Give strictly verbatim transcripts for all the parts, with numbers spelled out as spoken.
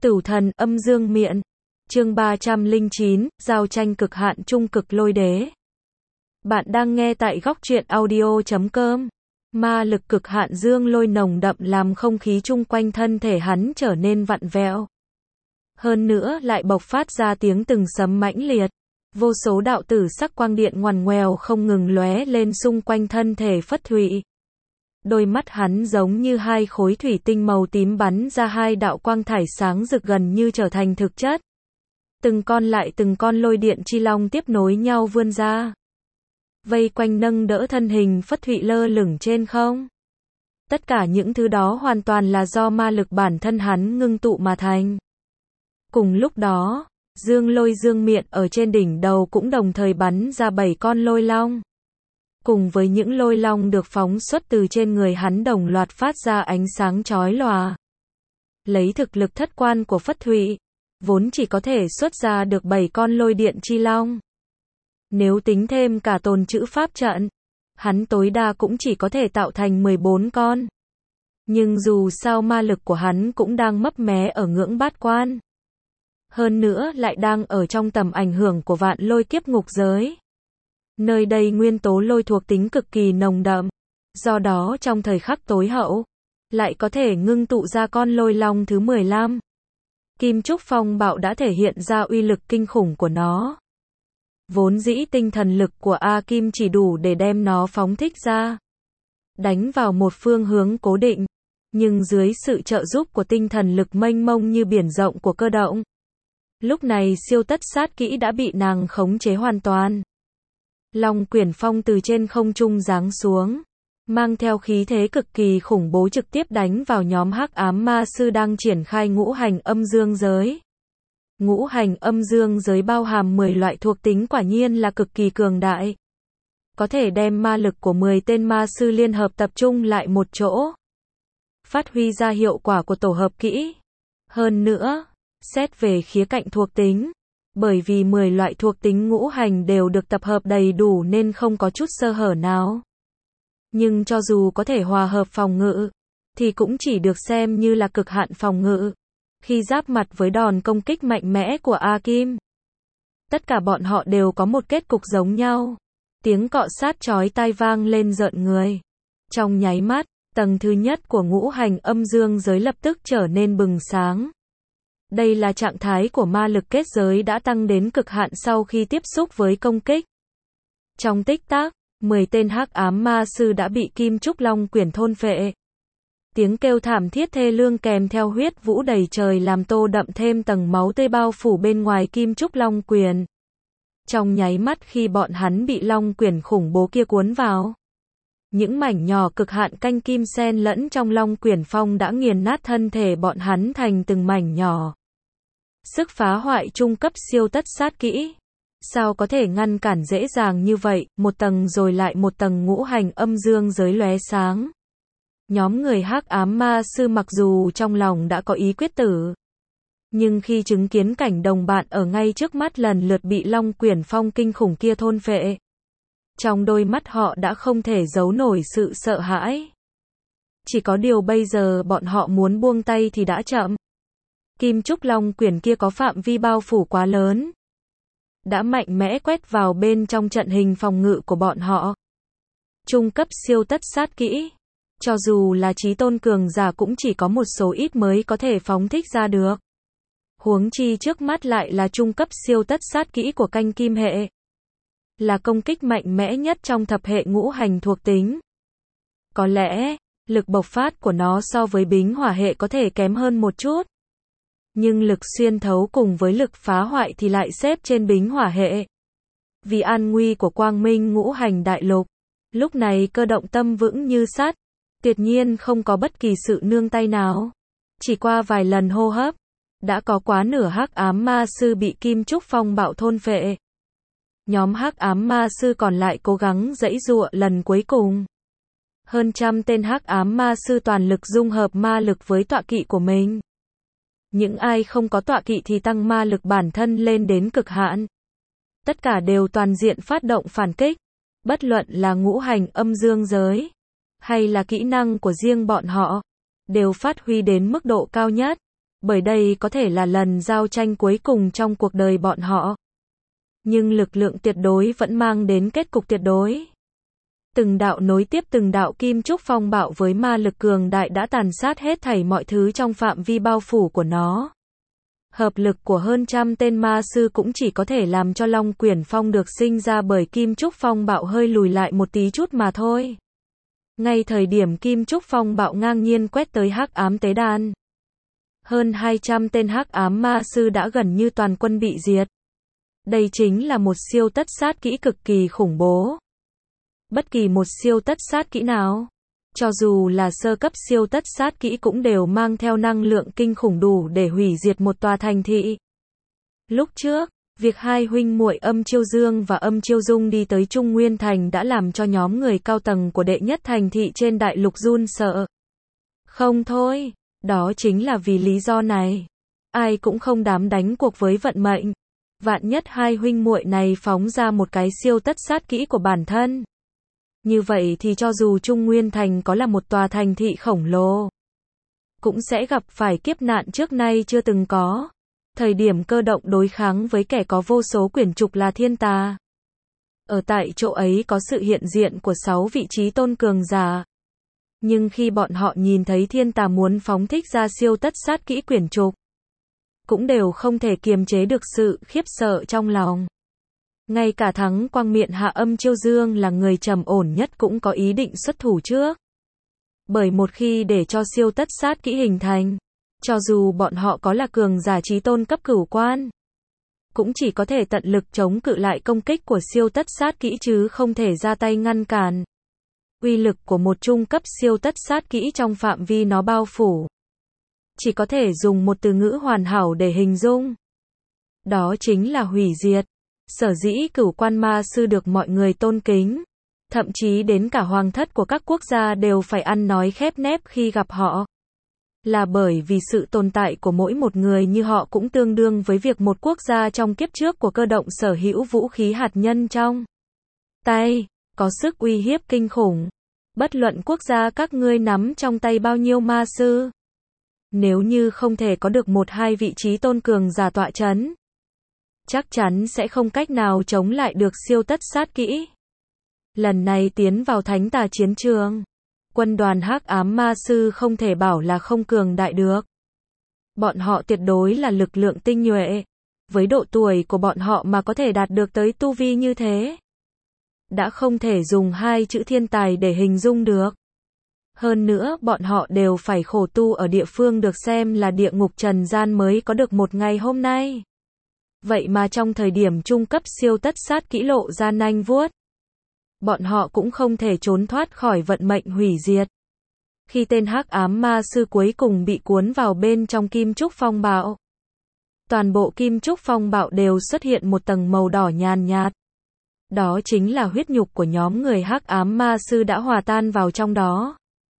Tửu thần âm dương miện. Chương ba trăm lẻ chín, giao tranh cực hạn trung cực lôi đế. Bạn đang nghe tại góc truyện audio chấm com. Ma lực cực hạn dương lôi nồng đậm làm không khí chung quanh thân thể hắn trở nên vặn vẹo. Hơn nữa lại bộc phát ra tiếng từng sấm mãnh liệt. Vô số đạo tử sắc quang điện ngoằn ngoèo không ngừng lóe lên xung quanh thân thể Phất Thụy. Đôi mắt hắn giống như hai khối thủy tinh màu tím bắn ra hai đạo quang thải sáng rực gần như trở thành thực chất. Từng con lại từng con lôi điện chi long tiếp nối nhau vươn ra. Vây quanh nâng đỡ thân hình Phất Thụy lơ lửng trên không. Tất cả những thứ đó hoàn toàn là do ma lực bản thân hắn ngưng tụ mà thành. Cùng lúc đó, dương lôi dương miện ở trên đỉnh đầu cũng đồng thời bắn ra bảy con lôi long. Cùng với những lôi long được phóng xuất từ trên người hắn đồng loạt phát ra ánh sáng chói lòa. Lấy thực lực thất quan của Phất Thụy, vốn chỉ có thể xuất ra được bảy con lôi điện chi long. Nếu tính thêm cả tồn trữ pháp trận, hắn tối đa cũng chỉ có thể tạo thành mười bốn con. Nhưng dù sao ma lực của hắn cũng đang mấp mé ở ngưỡng bát quan. Hơn nữa lại đang ở trong tầm ảnh hưởng của vạn lôi kiếp ngục giới. Nơi đây nguyên tố lôi thuộc tính cực kỳ nồng đậm, do đó trong thời khắc tối hậu, lại có thể ngưng tụ ra con lôi long thứ mười lăm. Kim Trúc Phong Bạo đã thể hiện ra uy lực kinh khủng của nó. Vốn dĩ tinh thần lực của A Kim chỉ đủ để đem nó phóng thích ra, đánh vào một phương hướng cố định, nhưng dưới sự trợ giúp của tinh thần lực mênh mông như biển rộng của cơ động, lúc này siêu tất sát kỹ đã bị nàng khống chế hoàn toàn. Long quyển phong từ trên không trung giáng xuống, mang theo khí thế cực kỳ khủng bố trực tiếp đánh vào nhóm hắc ám ma sư đang triển khai ngũ hành âm dương giới. Ngũ hành âm dương giới bao hàm mười loại thuộc tính quả nhiên là cực kỳ cường đại. Có thể đem ma lực của mười tên ma sư liên hợp tập trung lại một chỗ. Phát huy ra hiệu quả của tổ hợp kỹ. Hơn nữa, xét về khía cạnh thuộc tính, bởi vì mười loại thuộc tính ngũ hành đều được tập hợp đầy đủ nên không có chút sơ hở nào. Nhưng cho dù có thể hòa hợp phòng ngự, thì cũng chỉ được xem như là cực hạn phòng ngự. Khi giáp mặt với đòn công kích mạnh mẽ của A Kim, tất cả bọn họ đều có một kết cục giống nhau. Tiếng cọ sát chói tai vang lên rợn người. Trong nháy mắt, tầng thứ nhất của ngũ hành âm dương giới lập tức trở nên bừng sáng. Đây là trạng thái của ma lực kết giới đã tăng đến cực hạn sau khi tiếp xúc với công kích. Trong tích tắc, mười tên hắc ám ma sư đã bị Kim Trúc Long quyển thôn phệ. Tiếng kêu thảm thiết thê lương kèm theo huyết vũ đầy trời làm tô đậm thêm tầng máu tươi bao phủ bên ngoài Kim Trúc Long quyển. Trong nháy mắt khi bọn hắn bị Long quyển khủng bố kia cuốn vào, những mảnh nhỏ cực hạn canh kim xen lẫn trong Long quyển phong đã nghiền nát thân thể bọn hắn thành từng mảnh nhỏ. Sức phá hoại trung cấp siêu tất sát kỹ. Sao có thể ngăn cản dễ dàng như vậy, một tầng rồi lại một tầng ngũ hành âm dương giới lóe sáng. Nhóm người hắc ám ma sư mặc dù trong lòng đã có ý quyết tử, nhưng khi chứng kiến cảnh đồng bạn ở ngay trước mắt lần lượt bị Long quyển phong kinh khủng kia thôn phệ, trong đôi mắt họ đã không thể giấu nổi sự sợ hãi. Chỉ có điều bây giờ bọn họ muốn buông tay thì đã chậm. Kim Trúc Long quyển kia có phạm vi bao phủ quá lớn, đã mạnh mẽ quét vào bên trong trận hình phòng ngự của bọn họ. Trung cấp siêu tất sát kỹ, cho dù là chí tôn cường giả cũng chỉ có một số ít mới có thể phóng thích ra được. Huống chi trước mắt lại là trung cấp siêu tất sát kỹ của canh kim hệ. Là công kích mạnh mẽ nhất trong thập hệ ngũ hành thuộc tính. Có lẽ, lực bộc phát của nó so với bính hỏa hệ có thể kém hơn một chút. Nhưng lực xuyên thấu cùng với lực phá hoại thì lại xếp trên bính hỏa hệ. Vì an nguy của quang minh ngũ hành đại lục, lúc này cơ động tâm vững như sắt, tuyệt nhiên không có bất kỳ sự nương tay nào. Chỉ qua vài lần hô hấp, đã có quá nửa hắc ám ma sư bị Kim Trúc Phong Bạo thôn phệ. Nhóm hắc ám ma sư còn lại cố gắng giãy giụa lần cuối cùng. Hơn trăm tên hắc ám ma sư toàn lực dung hợp ma lực với tọa kỵ của mình. Những ai không có tọa kỵ thì tăng ma lực bản thân lên đến cực hạn. Tất cả đều toàn diện phát động phản kích. Bất luận là ngũ hành âm dương giới, hay là kỹ năng của riêng bọn họ, đều phát huy đến mức độ cao nhất. Bởi đây có thể là lần giao tranh cuối cùng trong cuộc đời bọn họ. Nhưng lực lượng tuyệt đối vẫn mang đến kết cục tuyệt đối. Từng đạo nối tiếp từng đạo kim trúc phong bạo với ma lực cường đại đã tàn sát hết thảy mọi thứ trong phạm vi bao phủ của nó. Hợp lực của hơn trăm tên ma sư cũng chỉ có thể làm cho Long Quyển Phong được sinh ra bởi kim trúc phong bạo hơi lùi lại một tí chút mà thôi. Ngay thời điểm kim trúc phong bạo ngang nhiên quét tới hắc ám tế đàn, hơn hai trăm tên hắc ám ma sư đã gần như toàn quân bị diệt. Đây chính là một siêu tất sát kỹ cực kỳ khủng bố. Bất kỳ một siêu tất sát kỹ nào, cho dù là sơ cấp siêu tất sát kỹ cũng đều mang theo năng lượng kinh khủng đủ để hủy diệt một tòa thành thị. Lúc trước, việc hai huynh muội Âm Chiêu Dương và Âm Chiêu Dung đi tới Trung Nguyên Thành đã làm cho nhóm người cao tầng của đệ nhất thành thị trên đại lục run sợ. Không thôi, đó chính là vì lý do này. Ai cũng không dám đánh cuộc với vận mệnh. Vạn nhất hai huynh muội này phóng ra một cái siêu tất sát kỹ của bản thân. Như vậy thì cho dù Trung Nguyên Thành có là một tòa thành thị khổng lồ, cũng sẽ gặp phải kiếp nạn trước nay chưa từng có. Thời điểm cơ động đối kháng với kẻ có vô số quyển trục là thiên tà. Ở tại chỗ ấy có sự hiện diện của sáu vị trí tôn cường giả. Nhưng khi bọn họ nhìn thấy thiên tà muốn phóng thích ra siêu tất sát kỹ quyển trục, cũng đều không thể kiềm chế được sự khiếp sợ trong lòng. Ngay cả Thắng Quang Miện Hạ Âm Chiêu Dương là người trầm ổn nhất cũng có ý định xuất thủ trước. Bởi một khi để cho siêu tất sát kỹ hình thành, cho dù bọn họ có là cường giả chí tôn cấp cửu quan, cũng chỉ có thể tận lực chống cự lại công kích của siêu tất sát kỹ chứ không thể ra tay ngăn cản. Uy lực của một trung cấp siêu tất sát kỹ trong phạm vi nó bao phủ, chỉ có thể dùng một từ ngữ hoàn hảo để hình dung. Đó chính là hủy diệt. Sở dĩ cửu quan ma sư được mọi người tôn kính, thậm chí đến cả hoàng thất của các quốc gia đều phải ăn nói khép nép khi gặp họ, là bởi vì sự tồn tại của mỗi một người như họ cũng tương đương với việc một quốc gia trong kiếp trước của cơ động sở hữu vũ khí hạt nhân trong tay, có sức uy hiếp kinh khủng. Bất luận quốc gia các ngươi nắm trong tay bao nhiêu ma sư, nếu như không thể có được một hai vị trí tôn cường giả tọa chấn, chắc chắn sẽ không cách nào chống lại được siêu tất sát kỹ. Lần này tiến vào thánh tà chiến trường, quân đoàn hắc ám ma sư không thể bảo là không cường đại được. Bọn họ tuyệt đối là lực lượng tinh nhuệ. Với độ tuổi của bọn họ mà có thể đạt được tới tu vi như thế, đã không thể dùng hai chữ thiên tài để hình dung được. Hơn nữa bọn họ đều phải khổ tu ở địa phương được xem là địa ngục trần gian mới có được một ngày hôm nay. Vậy mà trong thời điểm trung cấp siêu tất sát kỹ lộ ra nanh vuốt, bọn họ cũng không thể trốn thoát khỏi vận mệnh hủy diệt. Khi tên hắc ám ma sư cuối cùng bị cuốn vào bên trong kim trúc phong bạo, toàn bộ kim trúc phong bạo đều xuất hiện một tầng màu đỏ nhàn nhạt. Đó chính là huyết nhục của nhóm người hắc ám ma sư đã hòa tan vào trong đó.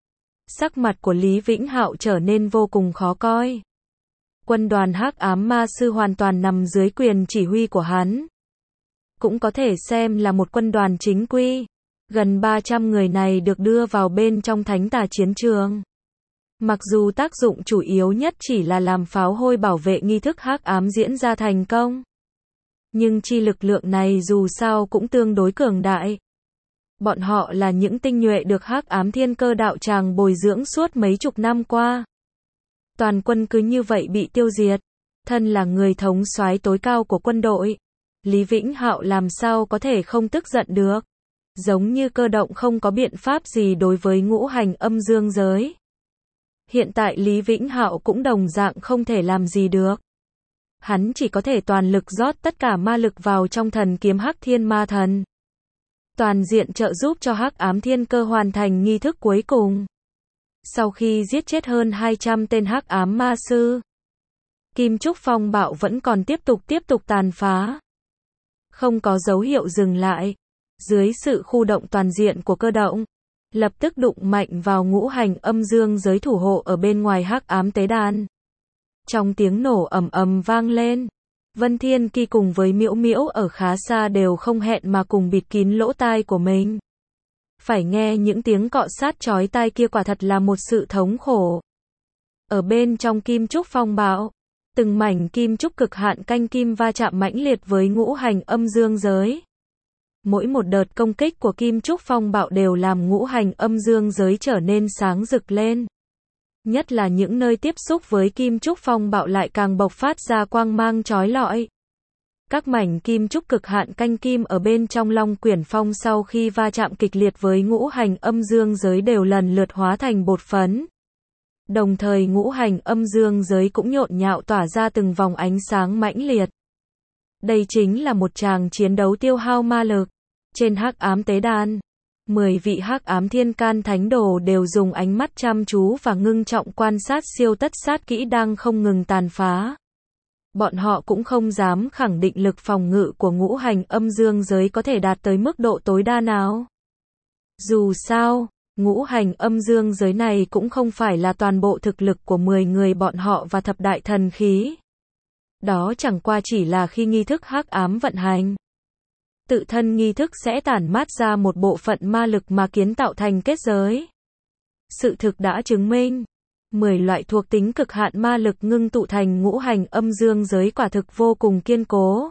Sắc mặt của Lý Vĩnh Hạo trở nên vô cùng khó coi. Quân đoàn hắc ám ma sư hoàn toàn nằm dưới quyền chỉ huy của hắn. Cũng có thể xem là một quân đoàn chính quy. Gần ba trăm người này được đưa vào bên trong thánh tà chiến trường. Mặc dù tác dụng chủ yếu nhất chỉ là làm pháo hôi bảo vệ nghi thức hắc ám diễn ra thành công, nhưng chi lực lượng này dù sao cũng tương đối cường đại. Bọn họ là những tinh nhuệ được hắc ám thiên cơ đạo tràng bồi dưỡng suốt mấy chục năm qua. Toàn quân cứ như vậy bị tiêu diệt. Thân là người thống soái tối cao của quân đội, Lý Vĩnh Hạo làm sao có thể không tức giận được. Giống như cơ động không có biện pháp gì đối với ngũ hành âm dương giới. Hiện tại Lý Vĩnh Hạo cũng đồng dạng không thể làm gì được. Hắn chỉ có thể toàn lực rót tất cả ma lực vào trong thần kiếm Hắc Thiên Ma Thần, toàn diện trợ giúp cho hắc ám thiên cơ hoàn thành nghi thức cuối cùng. Sau khi giết chết hơn hai trăm tên hắc ám ma sư, kim trúc phong bạo vẫn còn tiếp tục tiếp tục tàn phá, không có dấu hiệu dừng lại. Dưới sự khu động toàn diện của cơ động, lập tức đụng mạnh vào ngũ hành âm dương giới thủ hộ ở bên ngoài hắc ám tế đàn. Trong tiếng nổ ầm ầm vang lên, Vân Thiên Kỳ cùng với Miễu Miễu ở khá xa đều không hẹn mà cùng bịt kín lỗ tai của mình. Phải nghe những tiếng cọ sát chói tai kia quả thật là một sự thống khổ. Ở bên trong kim trúc phong bạo, từng mảnh kim trúc cực hạn canh kim va chạm mãnh liệt với ngũ hành âm dương giới. Mỗi một đợt công kích của kim trúc phong bạo đều làm ngũ hành âm dương giới trở nên sáng rực lên. Nhất là những nơi tiếp xúc với kim trúc phong bạo lại càng bộc phát ra quang mang chói lọi. Các mảnh kim trúc cực hạn canh kim ở bên trong Long Quyển Phong sau khi va chạm kịch liệt với ngũ hành âm dương giới đều lần lượt hóa thành bột phấn. Đồng thời ngũ hành âm dương giới cũng nhộn nhạo tỏa ra từng vòng ánh sáng mãnh liệt. Đây chính là một tràng chiến đấu tiêu hao ma lực. Trên Hắc Ám Tế Đàn, mười vị Hắc Ám Thiên Can Thánh Đồ đều dùng ánh mắt chăm chú và ngưng trọng quan sát siêu tất sát kỹ đang không ngừng tàn phá. Bọn họ cũng không dám khẳng định lực phòng ngự của ngũ hành âm dương giới có thể đạt tới mức độ tối đa nào. Dù sao, ngũ hành âm dương giới này cũng không phải là toàn bộ thực lực của mười người bọn họ và thập đại thần khí. Đó chẳng qua chỉ là khi nghi thức hắc ám vận hành. Tự thân nghi thức sẽ tản mát ra một bộ phận ma lực mà kiến tạo thành kết giới. Sự thực đã chứng minh, mười loại thuộc tính cực hạn ma lực ngưng tụ thành ngũ hành âm dương giới quả thực vô cùng kiên cố.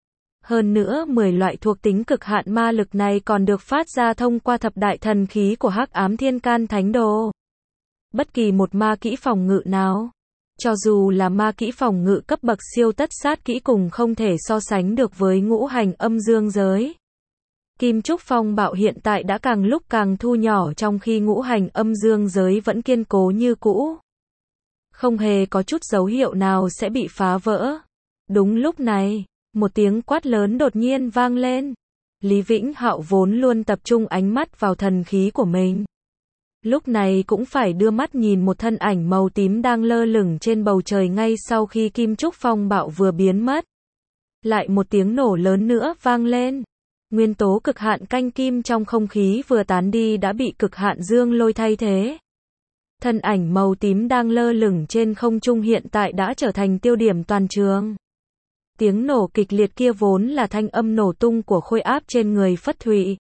Hơn nữa mười loại thuộc tính cực hạn ma lực này còn được phát ra thông qua thập đại thần khí của Hắc Ám Thiên Can Thánh Đồ. Bất kỳ một ma kỹ phòng ngự nào, cho dù là ma kỹ phòng ngự cấp bậc siêu tất sát kỹ cùng không thể so sánh được với ngũ hành âm dương giới. Kim trúc phong bạo hiện tại đã càng lúc càng thu nhỏ trong khi ngũ hành âm dương giới vẫn kiên cố như cũ. Không hề có chút dấu hiệu nào sẽ bị phá vỡ. Đúng lúc này, một tiếng quát lớn đột nhiên vang lên. Lý Vĩnh Hạo vốn luôn tập trung ánh mắt vào thần khí của mình. Lúc này cũng phải đưa mắt nhìn một thân ảnh màu tím đang lơ lửng trên bầu trời ngay sau khi kim trúc phong bạo vừa biến mất. Lại một tiếng nổ lớn nữa vang lên. Nguyên tố cực hạn canh kim trong không khí vừa tán đi đã bị cực hạn dương lôi thay thế. Thân ảnh màu tím đang lơ lửng trên không trung hiện tại đã trở thành tiêu điểm toàn trường. Tiếng nổ kịch liệt kia vốn là thanh âm nổ tung của khôi áp trên người Phất Thụy.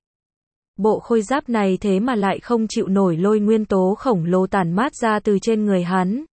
Bộ khôi giáp này thế mà lại không chịu nổi lôi nguyên tố khổng lồ tản mát ra từ trên người hắn.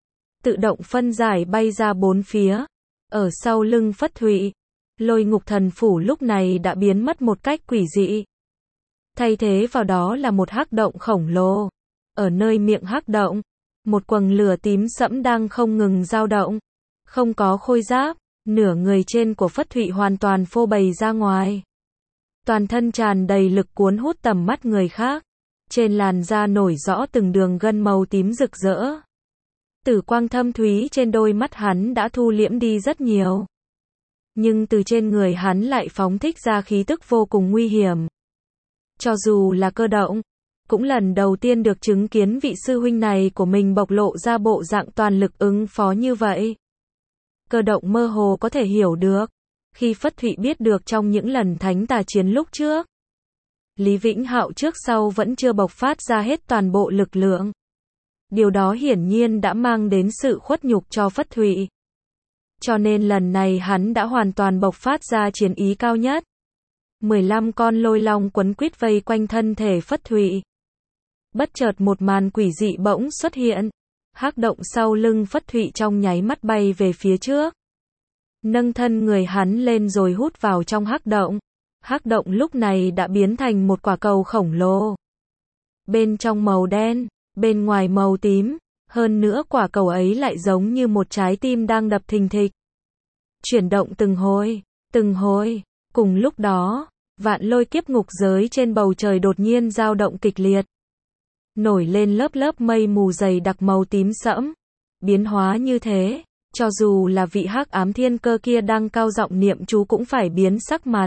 Tự động phân giải bay ra bốn phía. Ở sau lưng Phất Thụy, Lôi Ngục Thần Phủ lúc này đã biến mất một cách quỷ dị. Thay thế vào đó là một hắc động khổng lồ. Ở nơi miệng hắc động, một quầng lửa tím sẫm đang không ngừng dao động. Không có khôi giáp, nửa người trên của Phất Thụy hoàn toàn phô bày ra ngoài. Toàn thân tràn đầy lực cuốn hút tầm mắt người khác. Trên làn da nổi rõ từng đường gân màu tím rực rỡ. Tử quang thâm thúy trên đôi mắt hắn đã thu liễm đi rất nhiều. Nhưng từ trên người hắn lại phóng thích ra khí tức vô cùng nguy hiểm. Cho dù là Cơ Động, cũng lần đầu tiên được chứng kiến vị sư huynh này của mình bộc lộ ra bộ dạng toàn lực ứng phó như vậy. Cơ Động mơ hồ có thể hiểu được, khi Phất Thụy biết được trong những lần thánh tà chiến lúc trước, Lý Vĩnh Hạo trước sau vẫn chưa bộc phát ra hết toàn bộ lực lượng. Điều đó hiển nhiên đã mang đến sự khuất nhục cho Phất Thụy. Cho nên lần này hắn đã hoàn toàn bộc phát ra chiến ý cao nhất. mười lăm con lôi long quấn quýt vây quanh thân thể Phất Thụy. Bất chợt một màn quỷ dị bỗng xuất hiện. Hắc động sau lưng Phất Thụy trong nháy mắt bay về phía trước. Nâng thân người hắn lên rồi hút vào trong hắc động. Hắc động lúc này đã biến thành một quả cầu khổng lồ. Bên trong màu đen, bên ngoài màu tím, hơn nữa quả cầu ấy lại giống như một trái tim đang đập thình thịch. Chuyển động từng hồi, từng hồi, cùng lúc đó, vạn lôi kiếp ngục giới trên bầu trời đột nhiên dao động kịch liệt. Nổi lên lớp lớp mây mù dày đặc màu tím sẫm. Biến hóa như thế, cho dù là vị Hắc Ám Thiên Cơ kia đang cao giọng niệm chú cũng phải biến sắc mặt.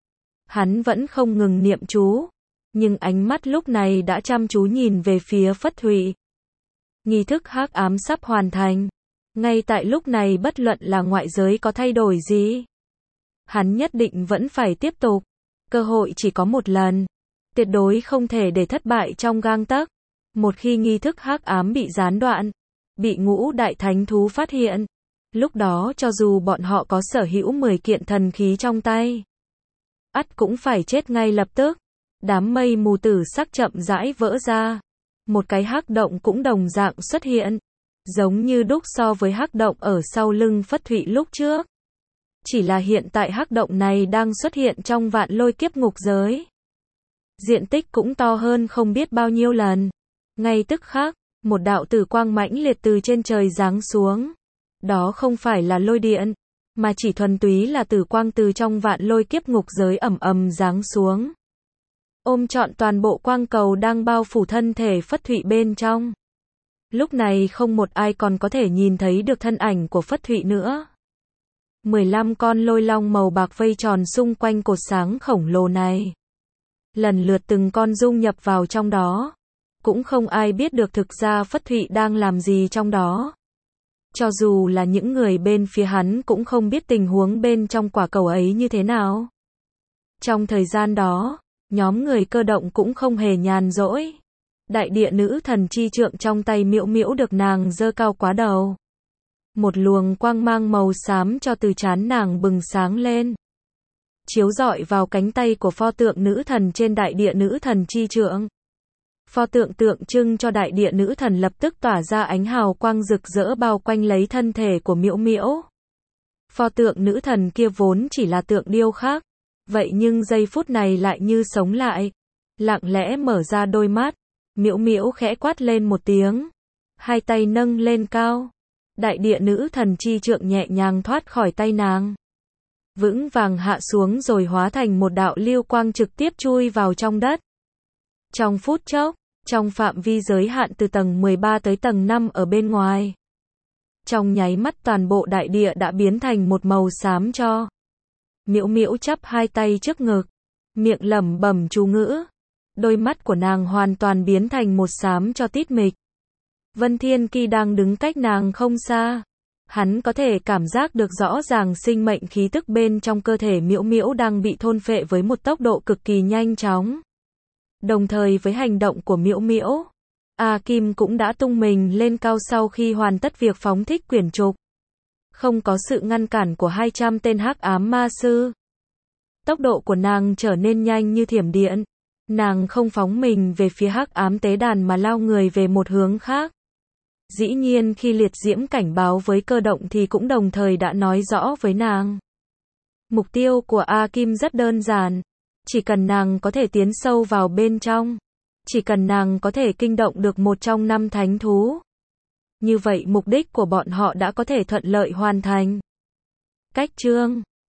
Hắn vẫn không ngừng niệm chú, nhưng ánh mắt lúc này đã chăm chú nhìn về phía Phất Thụy. Nghi thức hắc ám sắp hoàn thành. Ngay tại lúc này bất luận là ngoại giới có thay đổi gì, hắn nhất định vẫn phải tiếp tục. Cơ hội chỉ có một lần, tuyệt đối không thể để thất bại trong gang tấc. Một khi nghi thức hắc ám bị gián đoạn, bị ngũ đại thánh thú phát hiện, lúc đó cho dù bọn họ có sở hữu mười kiện thần khí trong tay, ắt cũng phải chết ngay lập tức. Đám mây mù tử sắc chậm rãi vỡ ra. Một cái hắc động cũng đồng dạng xuất hiện. giống như đúc so với hắc động ở sau lưng Phất Thụy lúc trước. Chỉ là hiện tại hắc động này đang xuất hiện trong vạn lôi kiếp ngục giới. Diện tích cũng to hơn không biết bao nhiêu lần. Ngay tức khắc, một đạo tử quang mãnh liệt từ trên trời giáng xuống. Đó không phải là lôi điện, mà chỉ thuần túy là tử quang từ trong vạn lôi kiếp ngục giới ầm ầm giáng xuống. Ôm trọn toàn bộ quang cầu đang bao phủ thân thể Phất Thụy bên trong. Lúc này không một ai còn có thể nhìn thấy được thân ảnh của Phất Thụy nữa. mười lăm con lôi long màu bạc vây tròn xung quanh cột sáng khổng lồ này. Lần lượt từng con dung nhập vào trong đó. Cũng không ai biết được thực ra Phất Thụy đang làm gì trong đó. Cho dù là những người bên phía hắn cũng không biết tình huống bên trong quả cầu ấy như thế nào. Trong thời gian đó, nhóm người cơ động cũng không hề nhàn rỗi. Đại địa nữ thần chi trượng trong tay miễu miễu được nàng giơ cao quá đầu. Một luồng quang mang màu xám cho từ trán nàng bừng sáng lên. Chiếu rọi vào cánh tay của pho tượng nữ thần trên đại địa nữ thần chi trượng. Pho tượng tượng trưng cho đại địa nữ thần lập tức tỏa ra ánh hào quang rực rỡ bao quanh lấy thân thể của miễu miễu. Pho tượng nữ thần kia vốn chỉ là tượng điêu khắc. Vậy nhưng giây phút này lại như sống lại. Lặng lẽ mở ra đôi mắt. Miễu miễu khẽ quát lên một tiếng. Hai tay nâng lên cao. Đại địa nữ thần chi trượng nhẹ nhàng thoát khỏi tay nàng. Vững vàng hạ xuống rồi hóa thành một đạo lưu quang trực tiếp chui vào trong đất. Trong phút chốc, trong phạm vi giới hạn từ tầng mười ba tới tầng năm ở bên ngoài. Trong nháy mắt toàn bộ đại địa đã biến thành một màu xám cho. Miễu miễu chắp hai tay trước ngực, miệng lẩm bẩm chú ngữ. Đôi mắt của nàng hoàn toàn biến thành một xám cho tít mịch. Vân Thiên Kỳ đang đứng cách nàng không xa. Hắn có thể cảm giác được rõ ràng sinh mệnh khí tức bên trong cơ thể miễu miễu đang bị thôn phệ với một tốc độ cực kỳ nhanh chóng. Đồng thời với hành động của miễu miễu, A Kim cũng đã tung mình lên cao sau khi hoàn tất việc phóng thích quyển trục. Không có sự ngăn cản của hai trăm tên hắc ám ma sư. Tốc độ của nàng trở nên nhanh như thiểm điện. Nàng không phóng mình về phía hắc ám tế đàn mà lao người về một hướng khác. Dĩ nhiên khi liệt diễm cảnh báo với cơ động thì cũng đồng thời đã nói rõ với nàng. Mục tiêu của A Kim rất đơn giản. Chỉ cần nàng có thể tiến sâu vào bên trong. Chỉ cần nàng có thể kinh động được một trong năm thánh thú. Như vậy mục đích của bọn họ đã có thể thuận lợi hoàn thành. Cách chương